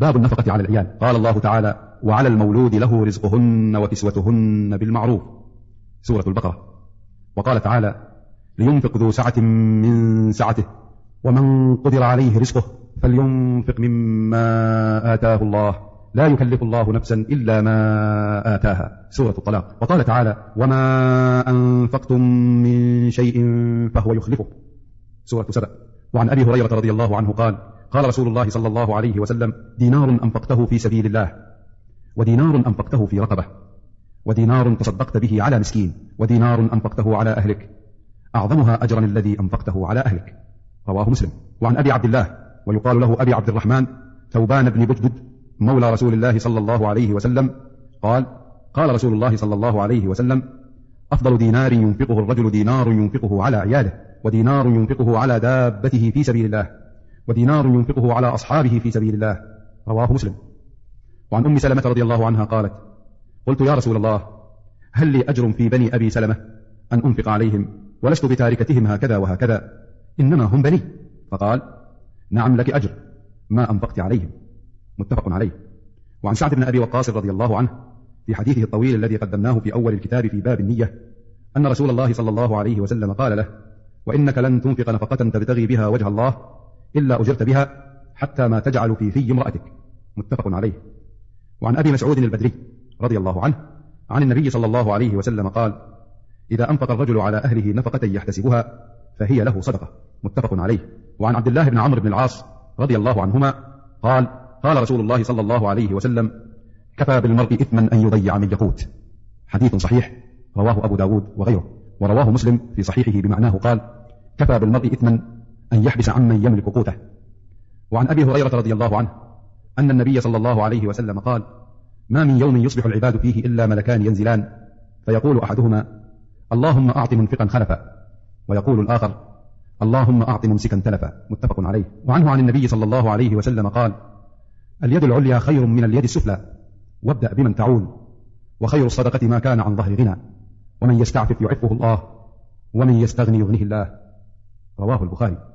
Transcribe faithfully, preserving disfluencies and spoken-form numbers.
باب النفقة على العيال. قال الله تعالى: وعلى المولود له رزقهن وكسوتهن بالمعروف، سورة البقرة. وقال تعالى: لينفق ذو سعة من سعته ومن قدر عليه رزقه فلينفق مما آتاه الله لا يكلف الله نفسا إلا ما آتاها، سورة الطلاق. وقال تعالى: وما أنفقتم من شيء فهو يخلفه، سورة سبأ. وعن أبي هريرة رضي الله عنه قال: قال رسول الله صلى الله عليه وسلم: دينار أنفقته في سبيل الله، ودينار أنفقته في رقبة، ودينار تصدقت به على مسكين، ودينار أنفقته على أهلك، أعظمها أجرا الذي أنفقته على أهلك، رواه مسلم. وعن أبي عبد الله ويقال له أبي عبد الرحمن ثوبان بن بجدد مولى رسول الله صلى الله عليه وسلم قال: قال رسول الله صلى الله عليه وسلم: أفضل دينار ينفقه الرجل دينار ينفقه على عياله، ودينار ينفقه على دابته في سبيل الله، ودينار ينفقه على أصحابه في سبيل الله، رواه مسلم. وعن أم سلمة رضي الله عنها قالت: قلت يا رسول الله، هل لي أجر في بني أبي سلمة أن أنفق عليهم ولست بتاركتهم هكذا وهكذا، إنما هم بني؟ فقال: نعم لك أجر ما أنفقت عليهم، متفق عليه. وعن سعد بن أبي وقاص رضي الله عنه في حديثه الطويل الذي قدمناه في أول الكتاب في باب النية أن رسول الله صلى الله عليه وسلم قال له: وإنك لن تنفق نفقة تبتغي بها وجه الله إلا أجرت بها حتى ما تجعل في في امرأتك، متفق عليه. وعن أبي مسعود البدري رضي الله عنه عن النبي صلى الله عليه وسلم قال: إذا أنفق الرجل على أهله نفقة يحتسبها فهي له صدقة، متفق عليه. وعن عبد الله بن عمرو بن العاص رضي الله عنهما قال: قال رسول الله صلى الله عليه وسلم: كفى بالمرء إثما أن يضيع من يقوت، حديث صحيح رواه أبو داود وغيره. ورواه مسلم في صحيحه بمعناه قال: كفى بالمرء إثما أن يحبس عمن يملك قوته. وعن أبي هريرة رضي الله عنه أن النبي صلى الله عليه وسلم قال: ما من يوم يصبح العباد فيه إلا ملكان ينزلان فيقول أحدهما: اللهم أعط منفقا خلفا، ويقول الآخر: اللهم أعط ممسكا تلفا، متفق عليه. وعنه عن النبي صلى الله عليه وسلم قال: اليد العليا خير من اليد السفلى، وابدأ بمن تعول، وخير الصدقة ما كان عن ظهر غنى، ومن يستعفف يعفه الله، ومن يستغني يغنيه الله، رواه البخاري.